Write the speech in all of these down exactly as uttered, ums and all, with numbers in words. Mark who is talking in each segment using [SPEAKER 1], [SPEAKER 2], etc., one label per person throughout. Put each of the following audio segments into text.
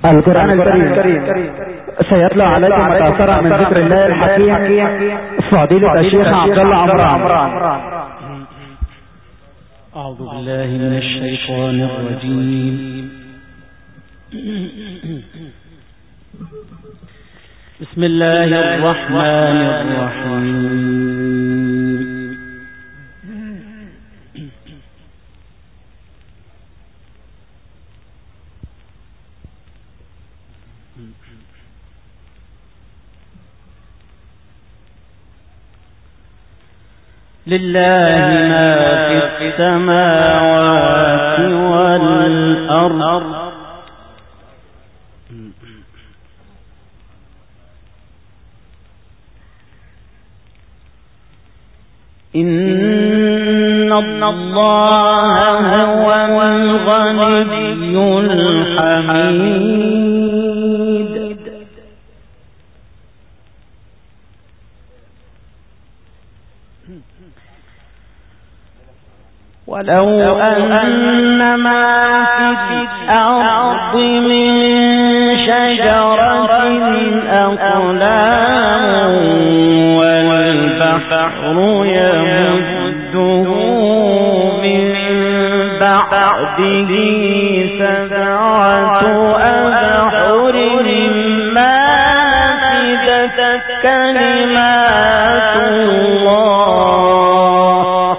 [SPEAKER 1] القرآن الكريم سيتلى عليكم متأثرا من ذكر الله الحكيم فضيلة الشيخ عبد الله عمران.
[SPEAKER 2] أعوذ بالله من الشيطان الرجيم. بسم الله الرحمن الرحيم. لله ما في السماوات والأرض إن الله هو الغني الحميد ولو أن ما في الأرض من شجرة أقلام والبحر يمده من بعده سبعة أبحر ما نفدت كلمات الله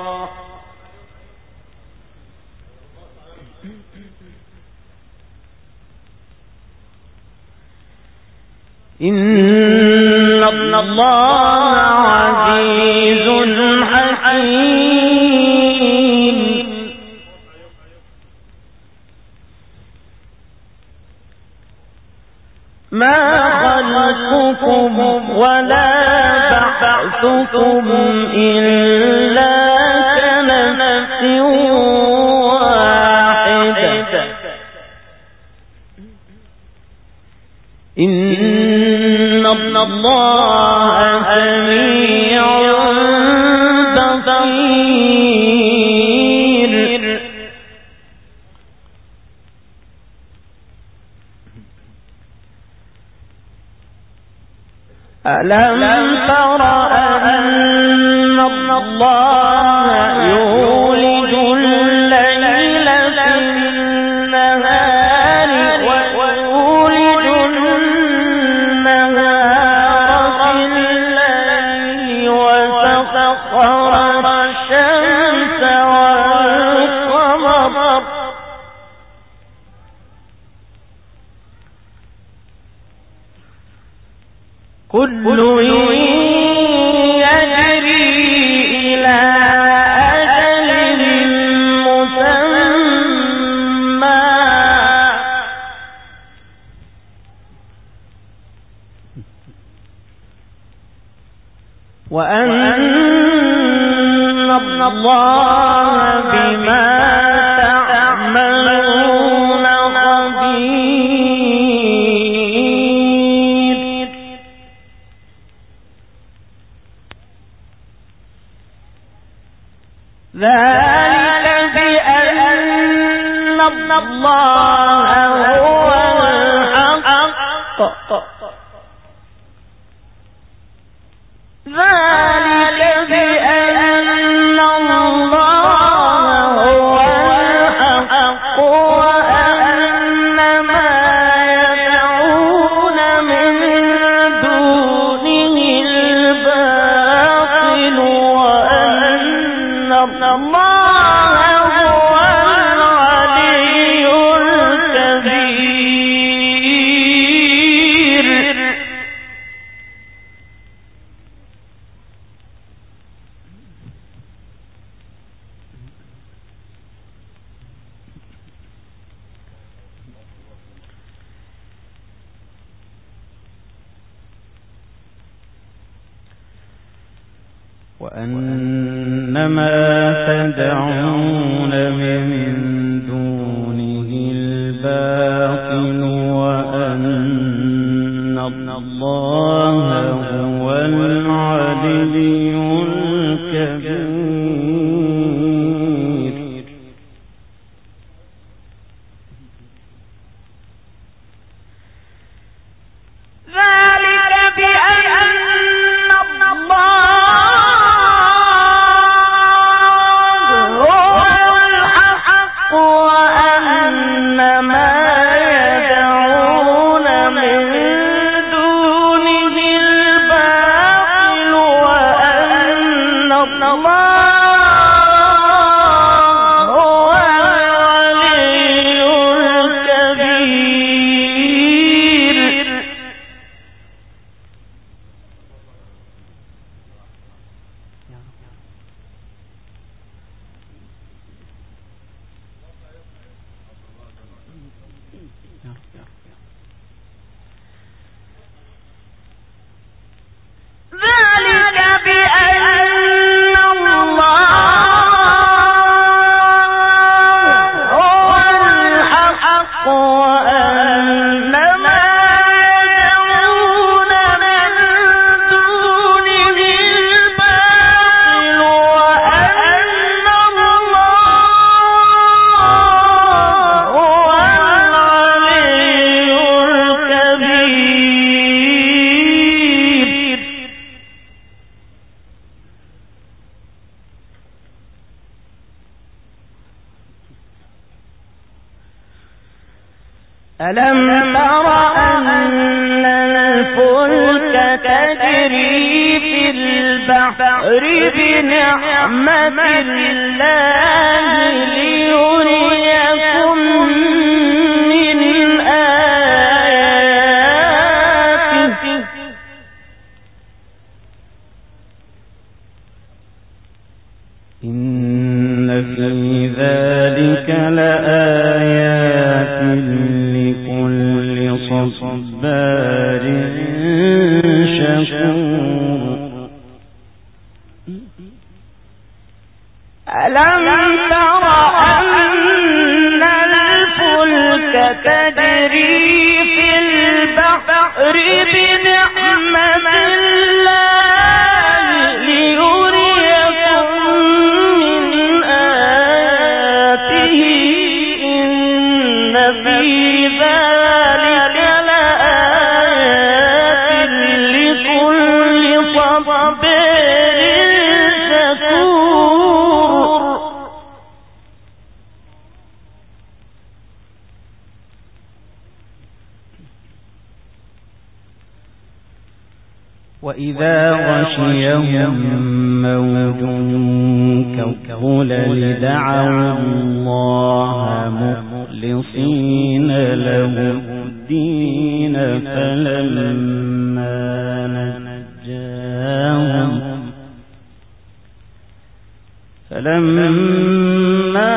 [SPEAKER 2] إن الله عزيز حكيم. ما خلقكم ولا بعثكم إلا كنفس واحدة إن الله سميع بصير. ألم تر أن الله يولج الليل في النهار ويولج النهار في الليل وسخر الشمس والقمر كل يجري إلى أجل مسمى وأن الله بما تعملون خبير. ذلك بأن الله هو الحق ذلك بأن الله هو الحق وأن ما يدعون من دونه الباطل وأن الله هو العلي الكبير. وأنما تدعون من دونه الباطل وأن الله هو العلي الكبير.
[SPEAKER 3] ألم تر أن الفلك تجري في البحر بنعمة الله ليريكم من آياته إن في ذلك لآيات لكل صبار شكور. ألم تر أن الفلك تجري في البحر بنعمة الله ليريكم من آياته إن في ذلك لآيات لكل صبار شكور. وإذا غشيهم موج كالظلل دعوا الله مخلصين له الدين فلما نجاهم فلما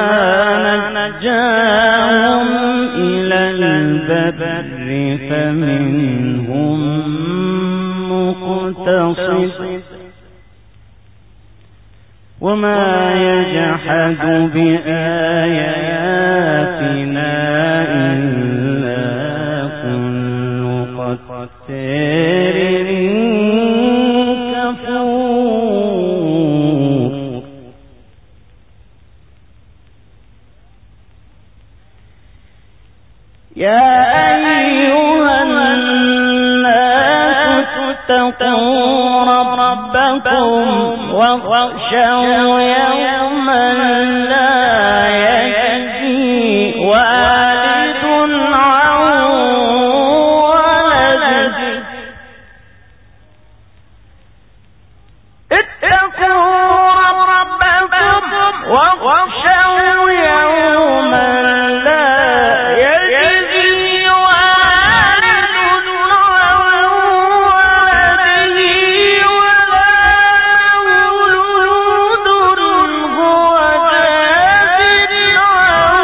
[SPEAKER 3] نجاهم إلى البر فمنهم مقتصد وما يجحد بآياتنا إلا كل ختار كفور. يا أيها الناس اتقوا ربكم واخشوا يوما لا يجزي والد عن ولده اتقوا ربكم واخشوا يوما لا يجزي والد عن ولده ولا مولود هو جاز عن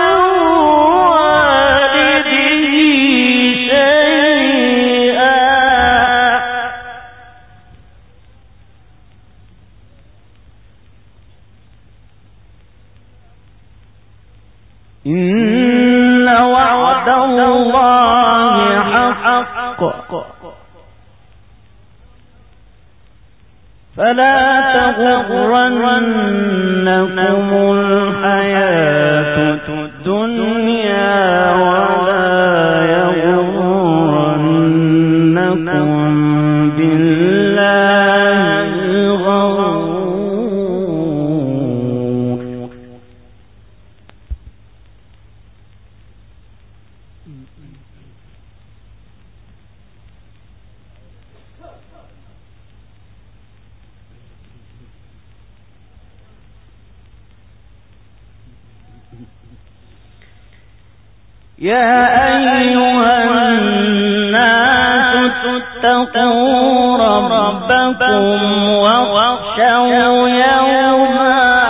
[SPEAKER 3] والده شيئا. إن وعد الله حق فلا تغرنكم الحياة الدنيا ولا يغرنكم بالله الغرور. يا أيها الناس اتقوا ربكم واخشوا يوما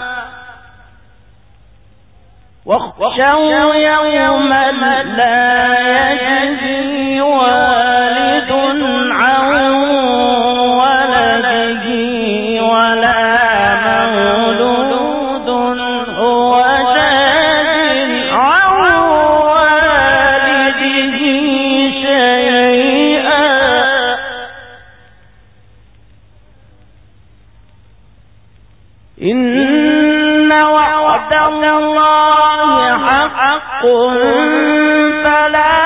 [SPEAKER 3] واخشوا يوما لا يجزي والد عن ولده ولا مولود هو جاز عن والده شيئا. إن وعد الله حق فلا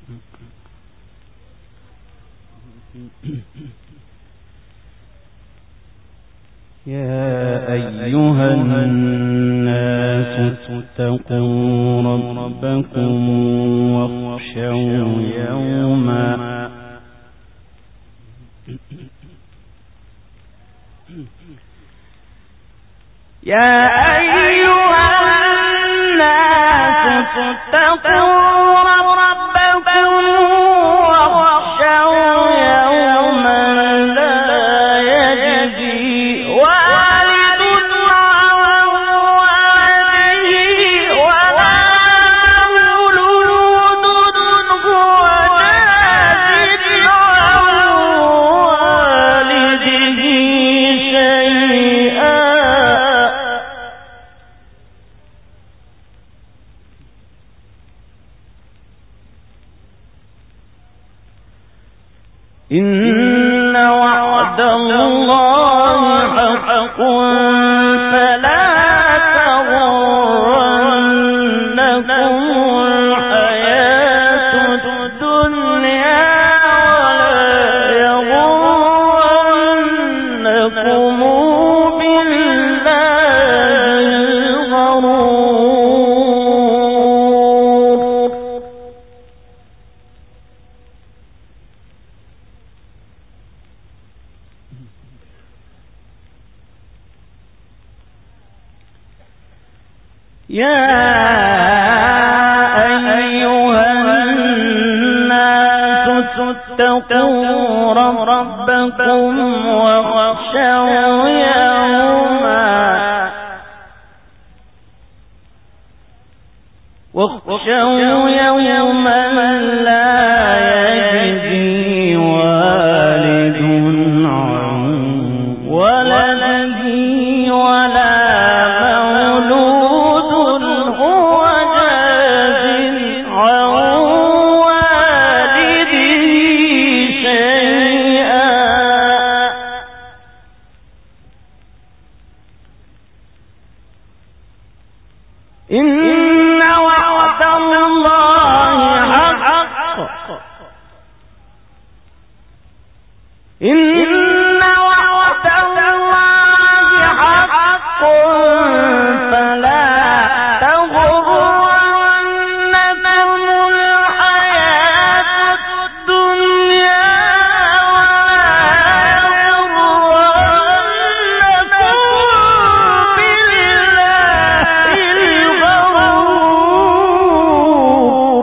[SPEAKER 2] يا أيها الناس اتقوا ربكم واخشوا يوما
[SPEAKER 3] يا أيها الناس اتقوا ربكم واخشوا يوما لا يجزي والد عن ولده ولا مولود هو جاز عن والده شيئا إن وعد الله حق فلا تغرنكم الحياة الدنيا ولا يغرنكم بالله الغرور. يا أيها الناس اتقوا ربكم واخشوا يوما واخشوا يوما لا يجزي والد عن ولده ولا إن وعد الله حق إن وعد الله حق فلا تغرنكم الحياة الدنيا ولا يغرنكم بالله الغرور.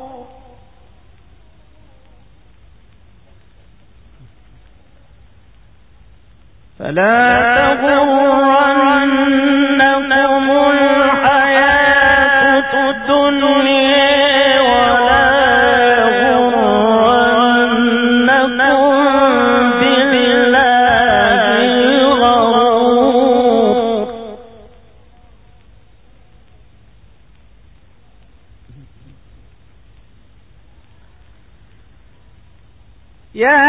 [SPEAKER 3] فلا تغرنكم الحياة الدنيا ولا يغرنكم بالله الغرور. يا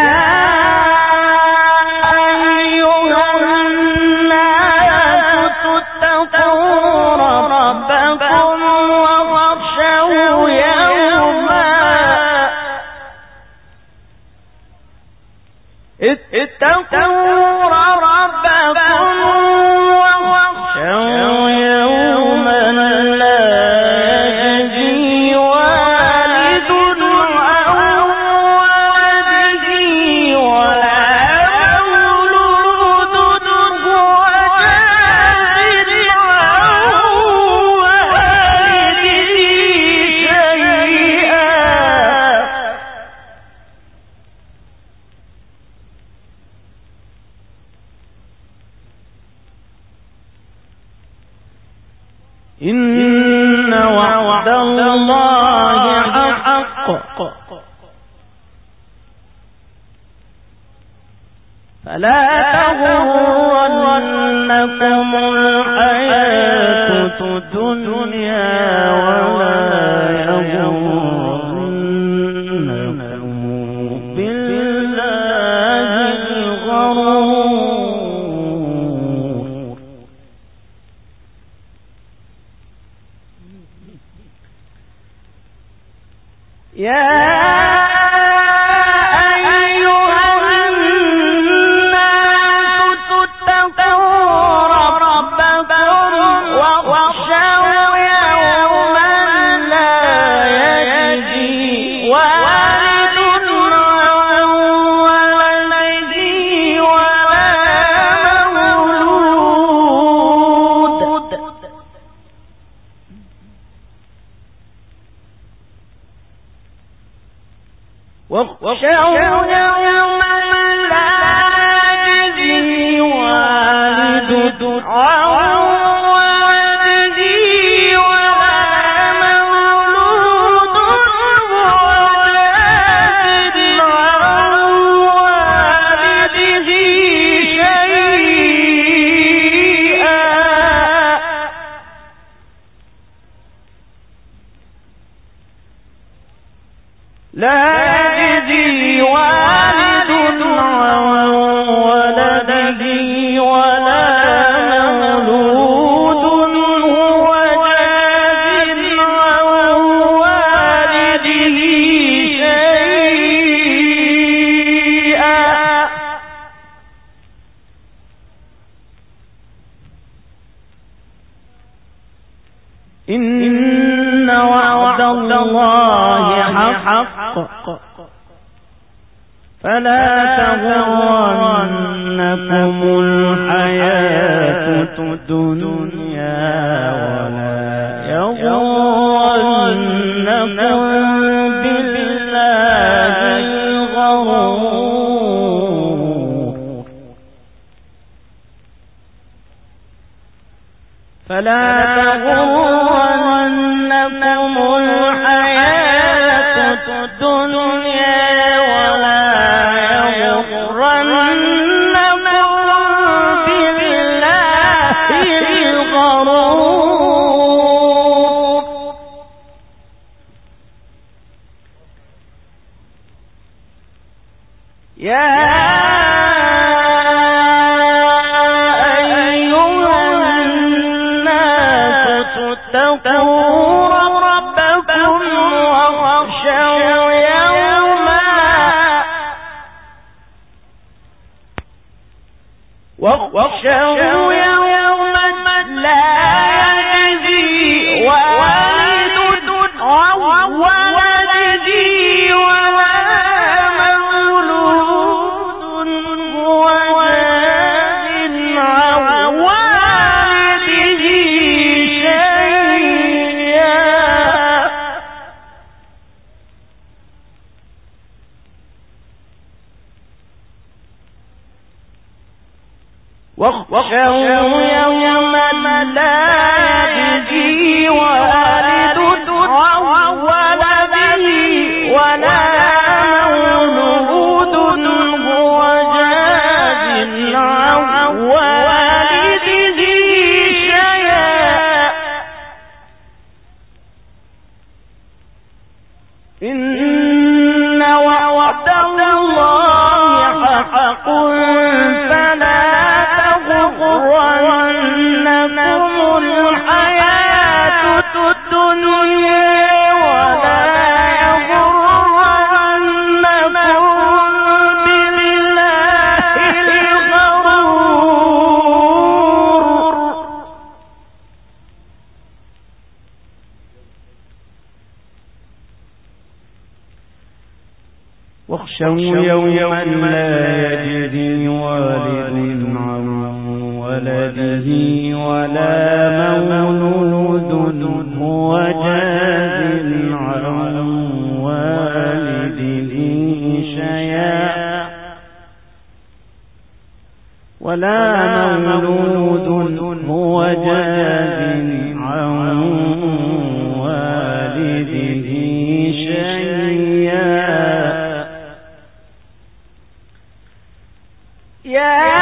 [SPEAKER 3] اتقوا ربكم واخشوا يوما لا يجزي والد عن ولده ولا مولود هو جاز عن والده شيئا. إن وعد الله حق فلا تغرنكم الحياة الدنيا ولا يغرنكم بالله الغرور. إن وعد الله حق فلا تغرنكم الحياة الدنيا ولا يغرنكم بالله الغرور فلا تغرنكم الحياة الدنيا ولا يغرنكم بالله الغرور يا واخشوا يوما لا يجزي والد عن ولده ولا مولود هو جاز عن والده شيئا واخشوا يوما لا يجزي والد عن ولده ولا مولود هو جاز عن والده شيئا إن وعد الله حق فلا تغرنكم الحياة الدنيا ولا يغرنكم بالله الغرور واخشوا يوما لا يجزي والد عن ولده ولا مولود هو جاز عن والده شيئا ولا مولود هو جاز عن والده شيئا يا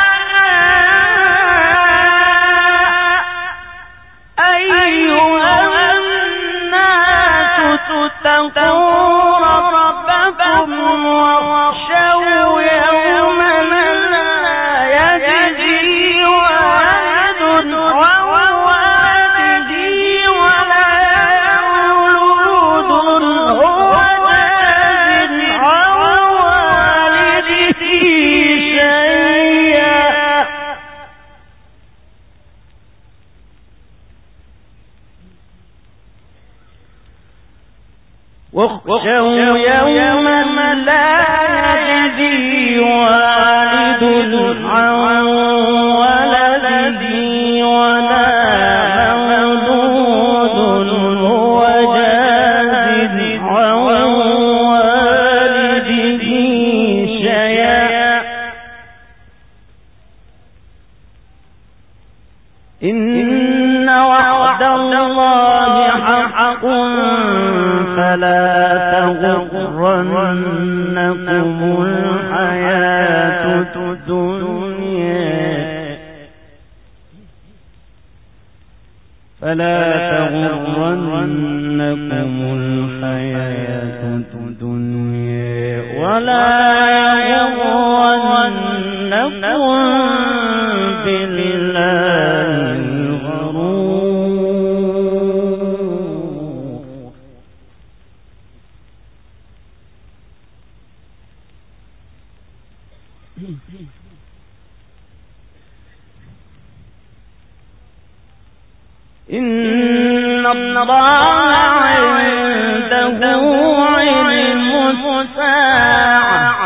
[SPEAKER 3] اتقوا ربكم واخشوا يوما لا يجزي واخشوا يوما لا يجزي والد عن ولده ولا مولود هو جاز عن والده شيئا إن وعد الله حق فلا تغرنكم الحياة الدنيا فلا تغرنكم الحياة الدنيا ولا يغرنكم بالله الغرور. إن الله عنده علم الساعة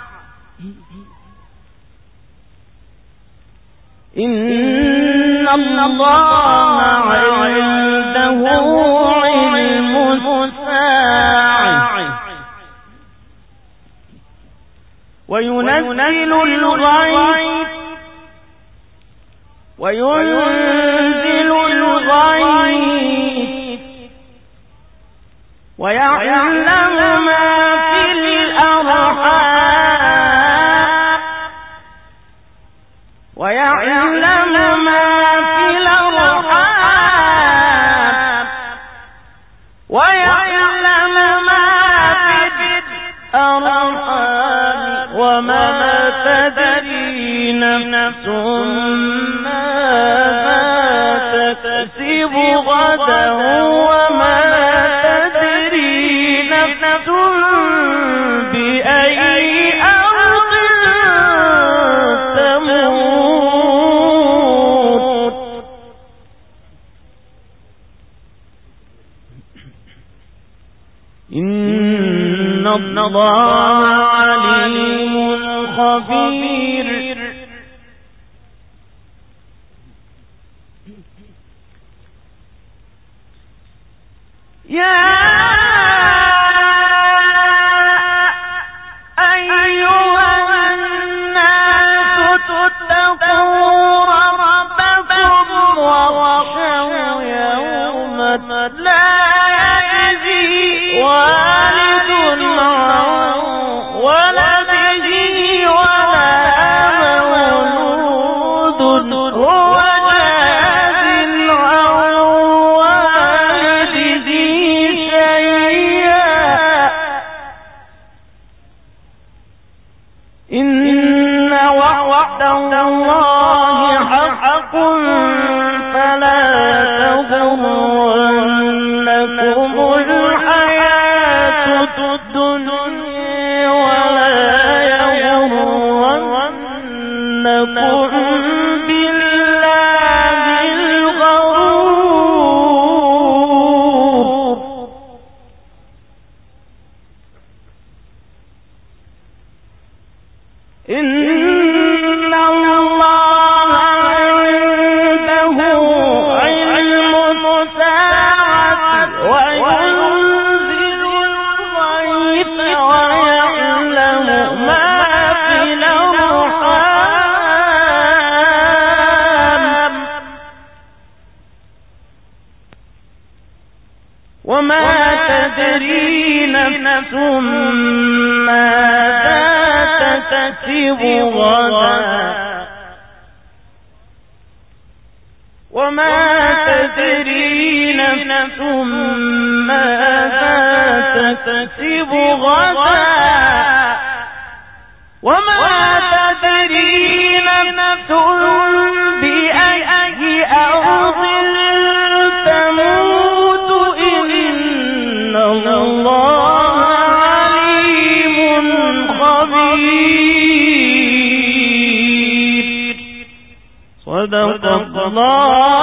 [SPEAKER 3] إن الله عنده علم الساعة وينزل الغيث وينزل الغيث ويعلم ما في الأرحام ويعلم ما في الأرحام ويعلم ما في الأرحام وما تدري نفس ماذا تكسب غدا وما تدري نفس بأي أرض تموت. إن الله عليم خبير. يا أيها الناس اتقوا ربكم واخشوا يوما لا يجزي والد عن ولده ولا مولود هو جاز عن والده شيئا إن وعد الله حق فلا تغرنكم الحياة الدنيا ولا يغرنكم بالله الغرور. إن الله عنده علم الساعة وينزل الغيث ويعلم ما في الأرحام وما تدري نفس ماذا تكسب غدا وما تدري نفس ماذا تكسب غدا وما تدري نفس بأي أرض تموت. إن الله عليم خبير. صدق الله